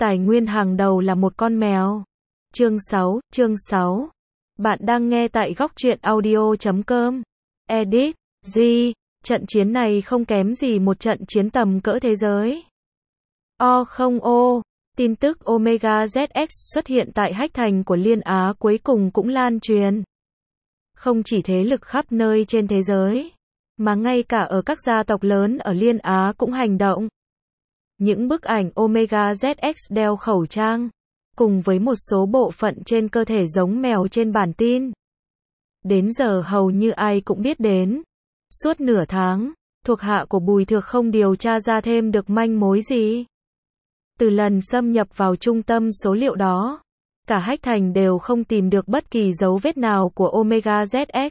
Tài nguyên hàng đầu là một con mèo. Chương 6. Bạn đang nghe tại góc truyện audio.com. Edit. Trận chiến này không kém gì một trận chiến tầm cỡ thế giới. Tin tức Omega ZX xuất hiện tại Hách Thành của Liên Á cuối cùng cũng lan truyền. Không chỉ thế lực khắp nơi trên thế giới, mà ngay cả ở các gia tộc lớn ở Liên Á cũng hành động. Những bức ảnh Omega ZX đeo khẩu trang, cùng với một số bộ phận trên cơ thể giống mèo trên bản tin. Đến giờ hầu như ai cũng biết đến. Suốt nửa tháng, thuộc hạ của Bùi Thược không điều tra ra thêm được manh mối gì. Từ lần xâm nhập vào trung tâm số liệu đó, cả Hách Thành đều không tìm được bất kỳ dấu vết nào của Omega ZX.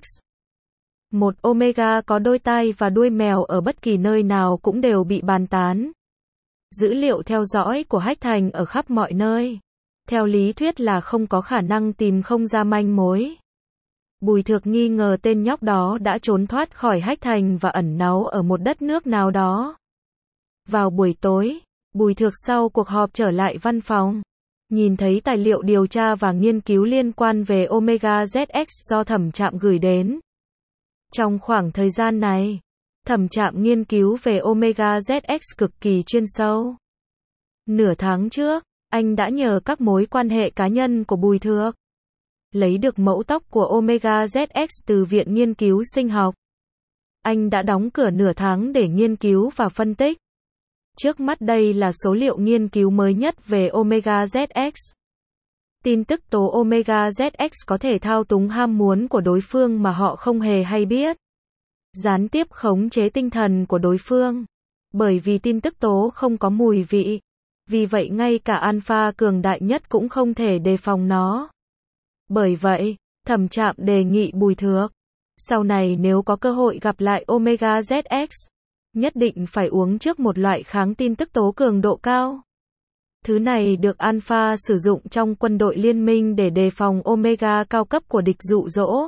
Một Omega có đôi tai và đuôi mèo ở bất kỳ nơi nào cũng đều bị bàn tán. Dữ liệu theo dõi của Hách Thành ở khắp mọi nơi. Theo lý thuyết là không có khả năng tìm không ra manh mối. Bùi Thược nghi ngờ tên nhóc đó đã trốn thoát khỏi Hách Thành và ẩn náu ở một đất nước nào đó. Vào buổi tối, Bùi Thược sau cuộc họp trở lại văn phòng, nhìn thấy tài liệu điều tra và nghiên cứu liên quan về Omega ZX do Thẩm Trạm gửi đến. Trong khoảng thời gian này, Thẩm Trạm nghiên cứu về Omega ZX cực kỳ chuyên sâu. Nửa tháng trước, anh đã nhờ các mối quan hệ cá nhân của Bùi Thược lấy được mẫu tóc của Omega ZX từ Viện Nghiên cứu Sinh học. Anh đã đóng cửa nửa tháng để nghiên cứu và phân tích. Trước mắt đây là số liệu nghiên cứu mới nhất về Omega ZX. Tin tức tố Omega ZX có thể thao túng ham muốn của đối phương mà họ không hề hay biết. Gián tiếp khống chế tinh thần của đối phương. Bởi vì tin tức tố không có mùi vị. Vì vậy ngay cả alpha cường đại nhất cũng không thể đề phòng nó. Bởi vậy, Thẩm Trạm đề nghị Bùi Thược, sau này nếu có cơ hội gặp lại Omega ZX, nhất định phải uống trước một loại kháng tin tức tố cường độ cao. Thứ này được Alpha sử dụng trong quân đội liên minh để đề phòng Omega cao cấp của địch dụ dỗ.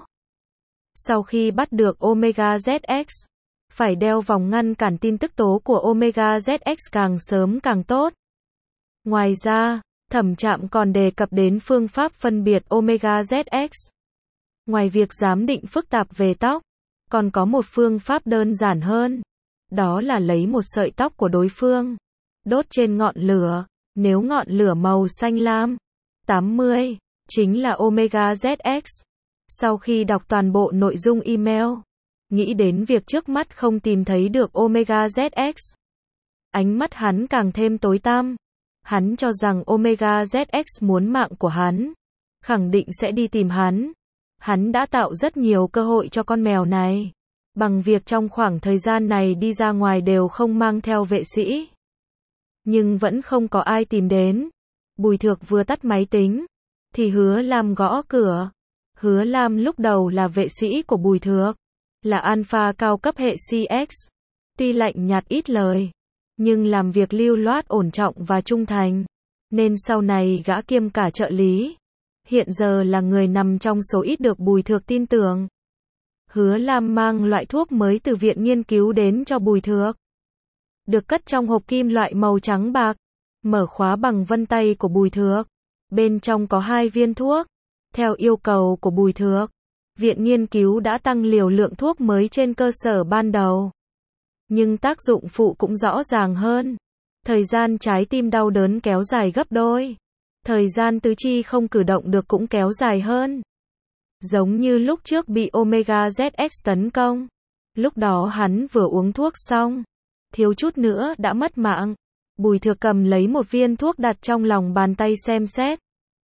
Sau khi bắt được Omega ZX, phải đeo vòng ngăn cản tin tức tố của Omega ZX càng sớm càng tốt. Ngoài ra, Thẩm Trạm còn đề cập đến phương pháp phân biệt Omega ZX. Ngoài việc giám định phức tạp về tóc, còn có một phương pháp đơn giản hơn. Đó là lấy một sợi tóc của đối phương, đốt trên ngọn lửa, nếu ngọn lửa màu xanh lam, 80, chính là Omega ZX. Sau khi đọc toàn bộ nội dung email, nghĩ đến việc trước mắt không tìm thấy được Omega ZX, ánh mắt hắn càng thêm tối tăm. Hắn cho rằng Omega ZX muốn mạng của hắn, khẳng định sẽ đi tìm hắn. Hắn đã tạo rất nhiều cơ hội cho con mèo này, bằng việc trong khoảng thời gian này đi ra ngoài đều không mang theo vệ sĩ. Nhưng vẫn không có ai tìm đến. Bùi Thược vừa tắt máy tính, thì Hứa Lam gõ cửa. Hứa Lam lúc đầu là vệ sĩ của Bùi Thược, là alpha cao cấp hệ CX. Tuy lạnh nhạt ít lời, nhưng làm việc lưu loát ổn trọng và trung thành, nên sau này gã kiêm cả trợ lý. Hiện giờ là người nằm trong số ít được Bùi Thược tin tưởng. Hứa Lam mang loại thuốc mới từ viện nghiên cứu đến cho Bùi Thược. Được cất trong hộp kim loại màu trắng bạc, mở khóa bằng vân tay của Bùi Thược. Bên trong có 2 viên thuốc. Theo yêu cầu của Bùi Thược, viện nghiên cứu đã tăng liều lượng thuốc mới trên cơ sở ban đầu. Nhưng tác dụng phụ cũng rõ ràng hơn. Thời gian trái tim đau đớn kéo dài gấp đôi. Thời gian tứ chi không cử động được cũng kéo dài hơn. Giống như lúc trước bị Omega ZX tấn công. Lúc đó hắn vừa uống thuốc xong, thiếu chút nữa đã mất mạng. Bùi Thược cầm lấy một viên thuốc đặt trong lòng bàn tay xem xét.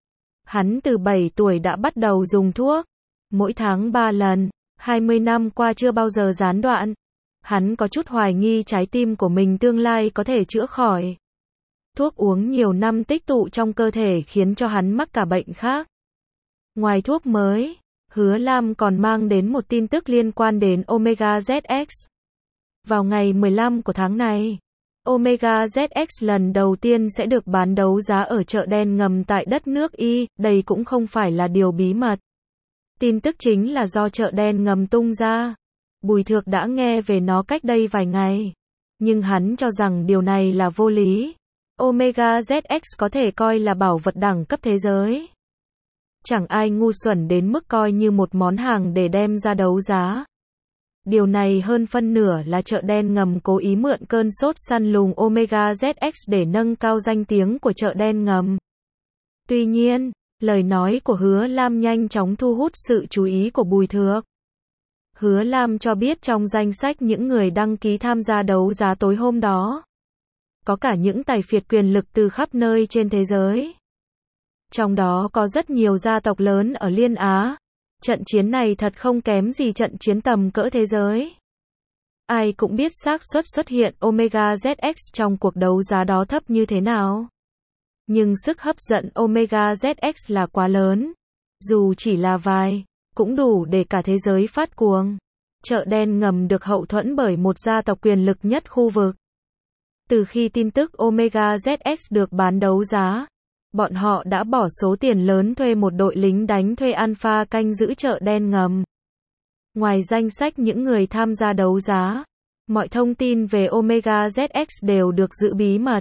Hắn từ 7 tuổi đã bắt đầu dùng thuốc. Mỗi tháng 3 lần, 20 năm qua chưa bao giờ gián đoạn. Hắn có chút hoài nghi trái tim của mình tương lai có thể chữa khỏi. Thuốc uống nhiều năm tích tụ trong cơ thể khiến cho hắn mắc cả bệnh khác. Ngoài thuốc mới, Hứa Lam còn mang đến một tin tức liên quan đến Omega ZX. Vào ngày 15 của tháng này, Omega ZX lần đầu tiên sẽ được bán đấu giá ở chợ đen ngầm tại đất nước Y, đây cũng không phải là điều bí mật. Tin tức chính là do chợ đen ngầm tung ra. Bùi Thược đã nghe về nó cách đây vài ngày, nhưng hắn cho rằng điều này là vô lý. Omega ZX có thể coi là bảo vật đẳng cấp thế giới. Chẳng ai ngu xuẩn đến mức coi như một món hàng để đem ra đấu giá. Điều này hơn phân nửa là chợ đen ngầm cố ý mượn cơn sốt săn lùng Omega ZX để nâng cao danh tiếng của chợ đen ngầm. Tuy nhiên, lời nói của Hứa Lam nhanh chóng thu hút sự chú ý của Bùi Thược. Hứa Lam cho biết trong danh sách những người đăng ký tham gia đấu giá tối hôm đó, có cả những tài phiệt quyền lực từ khắp nơi trên thế giới. Trong đó có rất nhiều gia tộc lớn ở Liên Á. Trận chiến này thật không kém gì trận chiến tầm cỡ thế giới. Ai cũng biết xác suất xuất hiện Omega ZX trong cuộc đấu giá đó thấp như thế nào. Nhưng sức hấp dẫn Omega ZX là quá lớn. Dù chỉ là vài, cũng đủ để cả thế giới phát cuồng. Chợ đen ngầm được hậu thuẫn bởi một gia tộc quyền lực nhất khu vực. Từ khi tin tức Omega ZX được bán đấu giá, bọn họ đã bỏ số tiền lớn thuê một đội lính đánh thuê Alpha canh giữ chợ đen ngầm. Ngoài danh sách những người tham gia đấu giá, mọi thông tin về Omega ZX đều được giữ bí mật.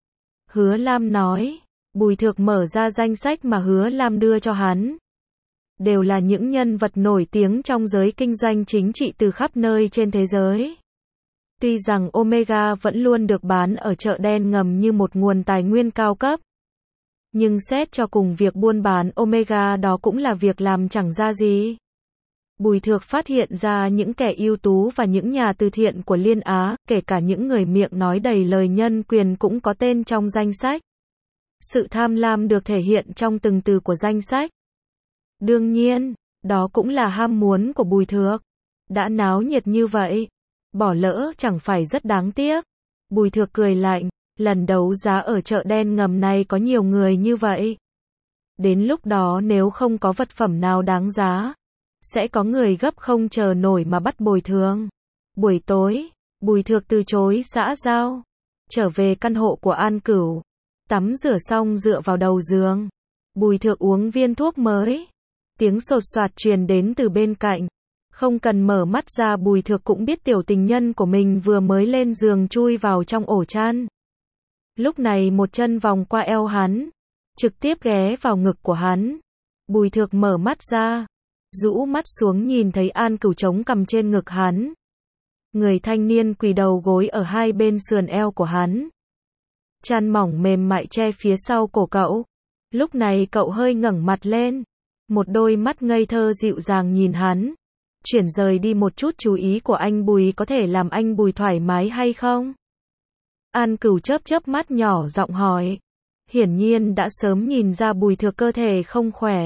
Hứa Lam nói, Bùi Thược mở ra danh sách mà Hứa Lam đưa cho hắn. Đều là những nhân vật nổi tiếng trong giới kinh doanh chính trị từ khắp nơi trên thế giới. Tuy rằng Omega vẫn luôn được bán ở chợ đen ngầm như một nguồn tài nguyên cao cấp, nhưng xét cho cùng việc buôn bán Omega đó cũng là việc làm chẳng ra gì. Bùi Thược phát hiện ra những kẻ ưu tú và những nhà từ thiện của Liên Á, kể cả những người miệng nói đầy lời nhân quyền cũng có tên trong danh sách. Sự tham lam được thể hiện trong từng từ của danh sách. Đương nhiên, đó cũng là ham muốn của Bùi Thược. Đã náo nhiệt như vậy, bỏ lỡ chẳng phải rất đáng tiếc. Bùi Thược cười lạnh, lần đấu giá ở chợ đen ngầm này có nhiều người như vậy. Đến lúc đó nếu không có vật phẩm nào đáng giá, sẽ có người gấp không chờ nổi mà bắt bồi thường. Buổi tối, Bùi Thược từ chối xã giao, trở về căn hộ của An Cửu, tắm rửa xong dựa vào đầu giường. Bùi Thược uống viên thuốc mới. Tiếng sột soạt truyền đến từ bên cạnh. Không cần mở mắt ra Bùi Thược cũng biết tiểu tình nhân của mình vừa mới lên giường chui vào trong ổ chăn. Lúc này một chân vòng qua eo hắn, trực tiếp ghé vào ngực của hắn. Bùi Thược mở mắt ra, rũ mắt xuống nhìn thấy An Cửu chống cằm trên ngực hắn. Người thanh niên quỳ đầu gối ở hai bên sườn eo của hắn. Chăn mỏng mềm mại che phía sau cổ cậu. Lúc này cậu hơi ngẩng mặt lên. Một đôi mắt ngây thơ dịu dàng nhìn hắn. Chuyển rời đi một chút chú ý của anh Bùi có thể làm anh Bùi thoải mái hay không? An Cửu chớp chớp mắt nhỏ giọng hỏi. Hiển nhiên đã sớm nhìn ra Bùi Thược cơ thể không khỏe.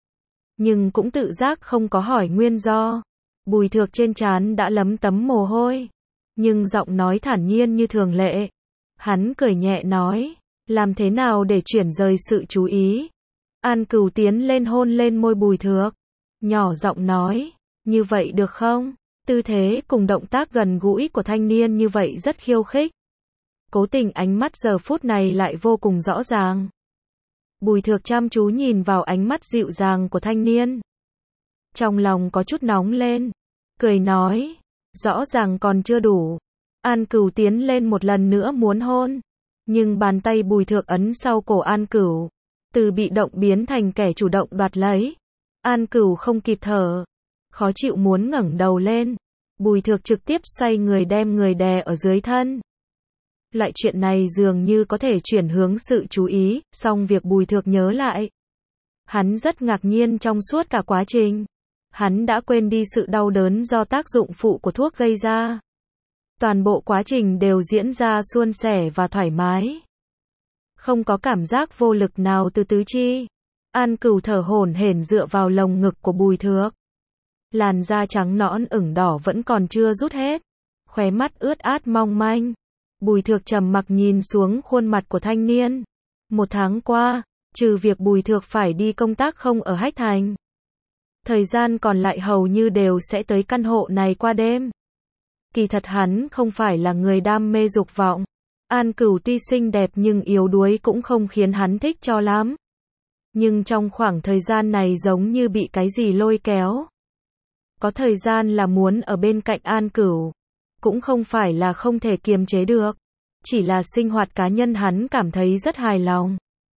Nhưng cũng tự giác không có hỏi nguyên do. Bùi Thược trên trán đã lấm tấm mồ hôi. Nhưng giọng nói thản nhiên như thường lệ. Hắn cười nhẹ nói. Làm thế nào để chuyển rời sự chú ý? An Cửu tiến lên hôn lên môi Bùi Thược. Nhỏ giọng nói. Như vậy được không? Tư thế cùng động tác gần gũi của thanh niên như vậy rất khiêu khích. Cố tình ánh mắt giờ phút này lại vô cùng rõ ràng. Bùi Thược chăm chú nhìn vào ánh mắt dịu dàng của thanh niên. Trong lòng có chút nóng lên. Cười nói. Rõ ràng còn chưa đủ. An Cửu tiến lên một lần nữa muốn hôn. Nhưng bàn tay Bùi Thược ấn sau cổ An Cửu. Từ bị động biến thành kẻ chủ động đoạt lấy. An Cửu không kịp thở. Khó chịu muốn ngẩng đầu lên. Bùi Thược trực tiếp xoay người đem người đè ở dưới thân. Loại chuyện này dường như có thể chuyển hướng sự chú ý, song việc Bùi Thược nhớ lại. Hắn rất ngạc nhiên trong suốt cả quá trình. Hắn đã quên đi sự đau đớn do tác dụng phụ của thuốc gây ra. Toàn bộ quá trình đều diễn ra suôn sẻ và thoải mái. Không có cảm giác vô lực nào từ tứ chi. An Cửu thở hổn hển dựa vào lồng ngực của Bùi Thược. Làn da trắng nõn ửng đỏ vẫn còn chưa rút hết. Khóe mắt ướt át mong manh. Bùi Thược trầm mặc nhìn xuống khuôn mặt của thanh niên. Một tháng qua, trừ việc Bùi Thược phải đi công tác không ở Hách Thành, thời gian còn lại hầu như đều sẽ tới căn hộ này qua đêm. Kỳ thật hắn không phải là người đam mê dục vọng. An Cửu tuy xinh đẹp nhưng yếu đuối cũng không khiến hắn thích cho lắm. Nhưng trong khoảng thời gian này giống như bị cái gì lôi kéo. Có thời gian là muốn ở bên cạnh An Cửu. Cũng không phải là không thể kiềm chế được. chỉ là sinh hoạt cá nhân hắn cảm thấy rất hài lòng.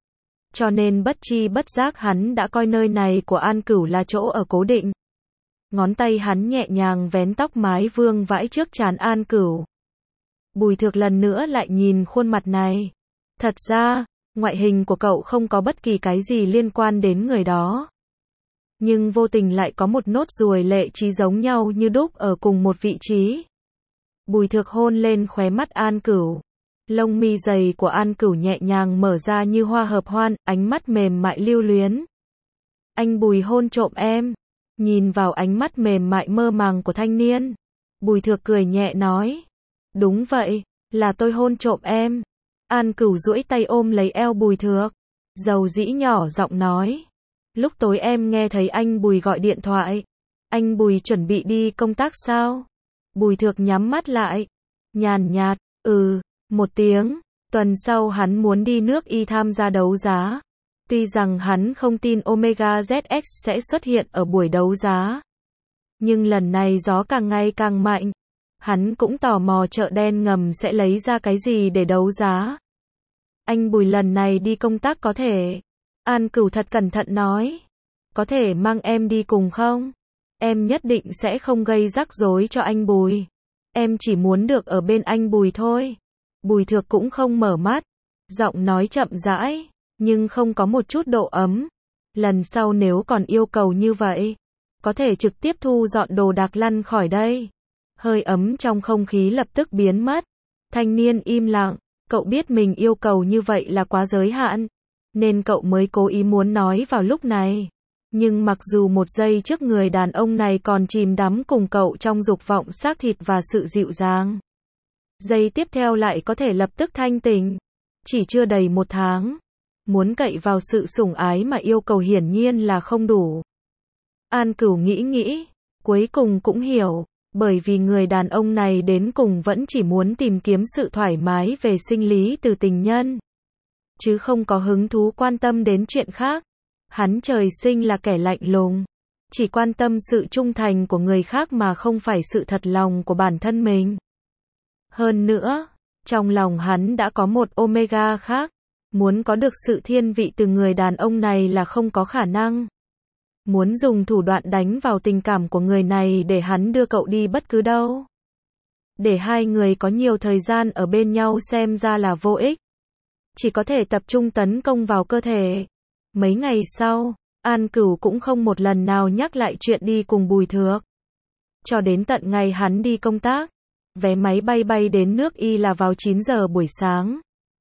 Cho nên bất chi bất giác hắn đã coi nơi này của An Cửu là chỗ ở cố định. Ngón tay hắn nhẹ nhàng vén tóc mái vương vãi trước trán An Cửu. Bùi Thược lần nữa lại nhìn khuôn mặt này. Thật ra, ngoại hình của cậu không có bất kỳ cái gì liên quan đến người đó. Nhưng vô tình lại có một nốt ruồi lệ trí giống nhau như đúc ở cùng một vị trí. Bùi Thược hôn lên khóe mắt An Cửu. Lông mi dày của An Cửu nhẹ nhàng mở ra như hoa hợp hoan, ánh mắt mềm mại lưu luyến. Anh Bùi hôn trộm em. Nhìn vào ánh mắt mềm mại mơ màng của thanh niên. Bùi Thược cười nhẹ nói. Đúng vậy, là tôi hôn trộm em. An Cửu duỗi tay ôm lấy eo Bùi Thược. Dầu dĩ nhỏ giọng nói. Lúc tối em nghe thấy anh Bùi gọi điện thoại. Anh Bùi chuẩn bị đi công tác sao? Bùi Thược nhắm mắt lại. Nhàn nhạt, một tiếng. Tuần sau hắn muốn đi nước Y tham gia đấu giá. Tuy rằng hắn không tin Omega ZX sẽ xuất hiện ở buổi đấu giá. Nhưng lần này gió càng ngày càng mạnh. Hắn cũng tò mò chợ đen ngầm sẽ lấy ra cái gì để đấu giá. Anh Bùi lần này đi công tác có thể. An Cửu thật cẩn thận nói. Có thể mang em đi cùng không? Em nhất định sẽ không gây rắc rối cho anh Bùi. Em chỉ muốn được ở bên anh Bùi thôi. Bùi Thược cũng không mở mắt. Giọng nói chậm rãi, nhưng không có một chút độ ấm. Lần sau nếu còn yêu cầu như vậy, có thể trực tiếp thu dọn đồ đạc lăn khỏi đây. Hơi ấm trong không khí lập tức biến mất. Thanh niên im lặng, cậu biết mình yêu cầu như vậy là quá giới hạn, nên cậu mới cố ý muốn nói vào lúc này. Nhưng mặc dù một giây trước người đàn ông này còn chìm đắm cùng cậu trong dục vọng xác thịt và sự dịu dàng, giây tiếp theo lại có thể lập tức thanh tỉnh. Chỉ chưa đầy 1 tháng, muốn cậy vào sự sủng ái mà yêu cầu hiển nhiên là không đủ. An Cửu nghĩ, cuối cùng cũng hiểu, bởi vì người đàn ông này đến cùng vẫn chỉ muốn tìm kiếm sự thoải mái về sinh lý từ tình nhân, chứ không có hứng thú quan tâm đến chuyện khác. Hắn trời sinh là kẻ lạnh lùng, chỉ quan tâm sự trung thành của người khác mà không phải sự thật lòng của bản thân mình. Hơn nữa, trong lòng hắn đã có một Omega khác, muốn có được sự thiên vị từ người đàn ông này là không có khả năng. Muốn dùng thủ đoạn đánh vào tình cảm của người này để hắn đưa cậu đi bất cứ đâu. Để hai người có nhiều thời gian ở bên nhau xem ra là vô ích. Chỉ có thể tập trung tấn công vào cơ thể. Mấy ngày sau, An Cửu cũng không một lần nào nhắc lại chuyện đi cùng Bùi Thược. Cho đến tận ngày hắn đi công tác, vé máy bay bay đến nước Y là vào 9 giờ buổi sáng.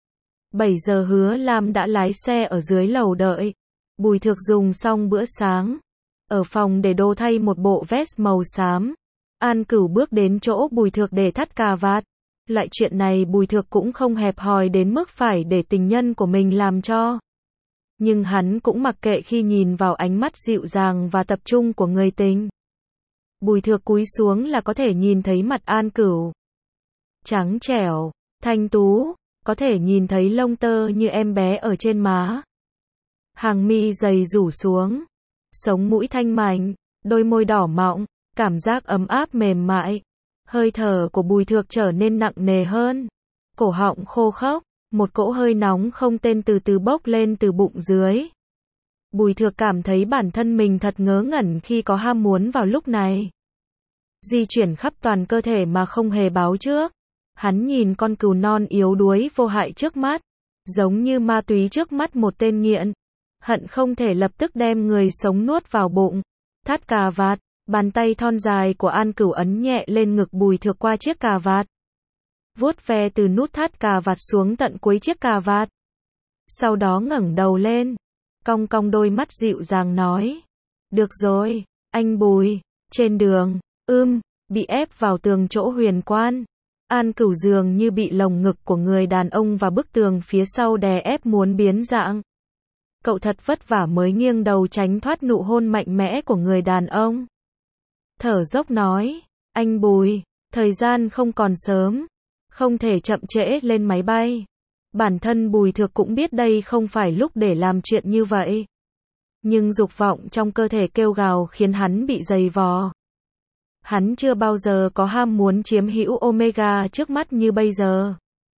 7 giờ Hứa Lam đã lái xe ở dưới lầu đợi. Bùi Thược dùng xong bữa sáng. Ở phòng để đồ thay một bộ vest màu xám. An Cửu bước đến chỗ Bùi Thược để thắt cà vạt. Loại chuyện này Bùi Thược cũng không hẹp hòi đến mức phải để tình nhân của mình làm cho. Nhưng hắn cũng mặc kệ khi nhìn vào ánh mắt dịu dàng và tập trung của người tình. Bùi Thược cúi xuống là có thể nhìn thấy mặt An Cửu. Trắng trẻo, thanh tú, có thể nhìn thấy lông tơ như em bé ở trên má. Hàng mi dày rủ xuống, sống mũi thanh mảnh, đôi môi đỏ mọng, cảm giác ấm áp mềm mại. Hơi thở của Bùi Thược trở nên nặng nề hơn. Cổ họng khô khốc, một cỗ hơi nóng không tên từ từ bốc lên từ bụng dưới. Bùi Thược cảm thấy bản thân mình thật ngớ ngẩn khi có ham muốn vào lúc này. Di chuyển khắp toàn cơ thể mà không hề báo trước. Hắn nhìn con cừu non yếu đuối vô hại trước mắt, giống như ma túy trước mắt một tên nghiện. Hận không thể lập tức đem người sống nuốt vào bụng. Thắt cà vạt, bàn tay thon dài của An Cửu ấn nhẹ lên ngực Bùi Thược qua chiếc cà vạt. Vuốt ve từ nút thắt cà vạt xuống tận cuối chiếc cà vạt. Sau đó ngẩng đầu lên, cong cong đôi mắt dịu dàng nói. Được rồi, anh Bùi. Trên đường, bị ép vào tường chỗ huyền quan. An Cửu dường như bị lồng ngực của người đàn ông và bức tường phía sau đè ép muốn biến dạng. Cậu thật vất vả mới nghiêng đầu tránh thoát nụ hôn mạnh mẽ của người đàn ông. Thở dốc nói, anh Bùi, thời gian không còn sớm, không thể chậm trễ lên máy bay. Bản thân Bùi Thược cũng biết đây không phải lúc để làm chuyện như vậy. Nhưng dục vọng trong cơ thể kêu gào khiến hắn bị dày vò. Hắn chưa bao giờ có ham muốn chiếm hữu Omega trước mắt như bây giờ.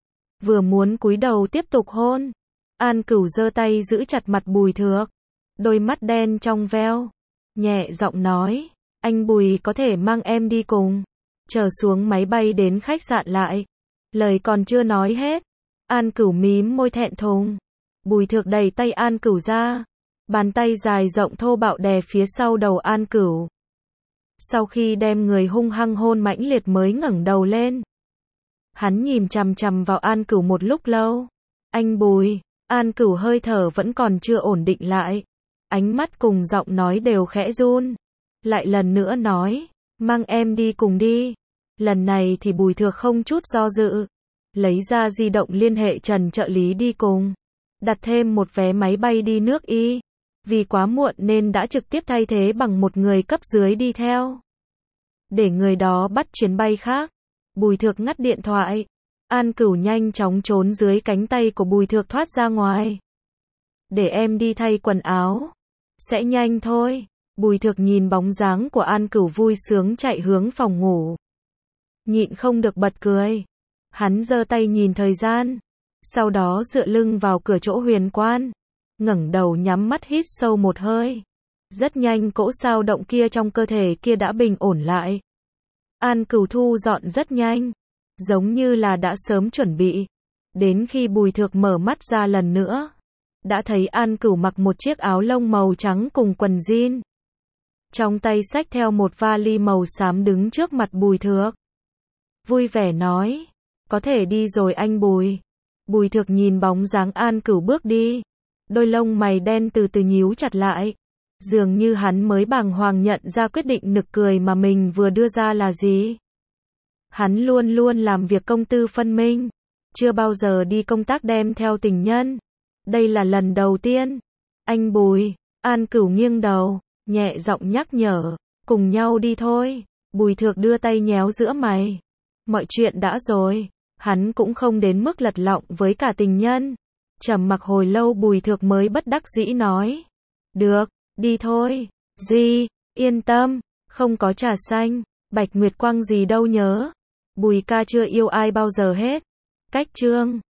vừa muốn cúi đầu tiếp tục hôn. An Cửu giơ tay giữ chặt mặt Bùi Thược, đôi mắt đen trong veo, nhẹ giọng nói, anh Bùi có thể mang em đi cùng. Chờ xuống máy bay đến khách sạn lại. Lời còn chưa nói hết, An Cửu mím môi thẹn thùng. Bùi Thược đẩy tay An Cửu ra, bàn tay dài rộng thô bạo đè phía sau đầu An Cửu. Sau khi đem người hung hăng hôn mãnh liệt mới ngẩng đầu lên. Hắn nhìn chằm chằm vào An Cửu một lúc lâu. Anh Bùi, An Cửu hơi thở vẫn còn chưa ổn định lại. Ánh mắt cùng giọng nói đều khẽ run. Lại lần nữa nói, mang em đi cùng đi. Lần này thì Bùi Thược không chút do dự. Lấy ra di động liên hệ Trần trợ lý đi cùng. Đặt thêm một vé máy bay đi nước Y. Vì quá muộn nên đã trực tiếp thay thế bằng một người cấp dưới đi theo. Để người đó bắt chuyến bay khác. Bùi Thược ngắt điện thoại. An Cửu nhanh chóng trốn dưới cánh tay của Bùi Thược thoát ra ngoài. Để em đi thay quần áo. Sẽ nhanh thôi. Bùi Thược nhìn bóng dáng của An Cửu vui sướng chạy hướng phòng ngủ. Nhịn không được bật cười. Hắn giơ tay nhìn thời gian. Sau đó dựa lưng vào cửa chỗ huyền quan. Ngẩng đầu nhắm mắt hít sâu một hơi. Rất nhanh cỗ sao động kia trong cơ thể kia đã bình ổn lại. An Cửu thu dọn rất nhanh. Giống như là đã sớm chuẩn bị. Đến khi Bùi Thược mở mắt ra lần nữa. Đã thấy An Cửu mặc một chiếc áo lông màu trắng cùng quần jean. Trong tay xách theo một vali màu xám đứng trước mặt Bùi Thược. Vui vẻ nói. Có thể đi rồi anh Bùi. Bùi Thược nhìn bóng dáng An Cửu bước đi. Đôi lông mày đen từ từ nhíu chặt lại. Dường như hắn mới bàng hoàng nhận ra quyết định nực cười mà mình vừa đưa ra là gì. Hắn luôn luôn làm việc công tư phân minh. Chưa bao giờ đi công tác đem theo tình nhân. Đây là lần đầu tiên. Anh Bùi, An Cửu nghiêng đầu, nhẹ giọng nhắc nhở. Cùng nhau đi thôi. Bùi Thược đưa tay nhéo giữa mày. Mọi chuyện đã rồi. Hắn cũng không đến mức lật lọng với cả tình nhân. Trầm mặc hồi lâu Bùi Thược mới bất đắc dĩ nói. Được, đi thôi. Gì, yên tâm, không có trà xanh, Bạch Nguyệt Quang gì đâu nhớ. Bùi ca chưa yêu ai bao giờ hết. Cách chương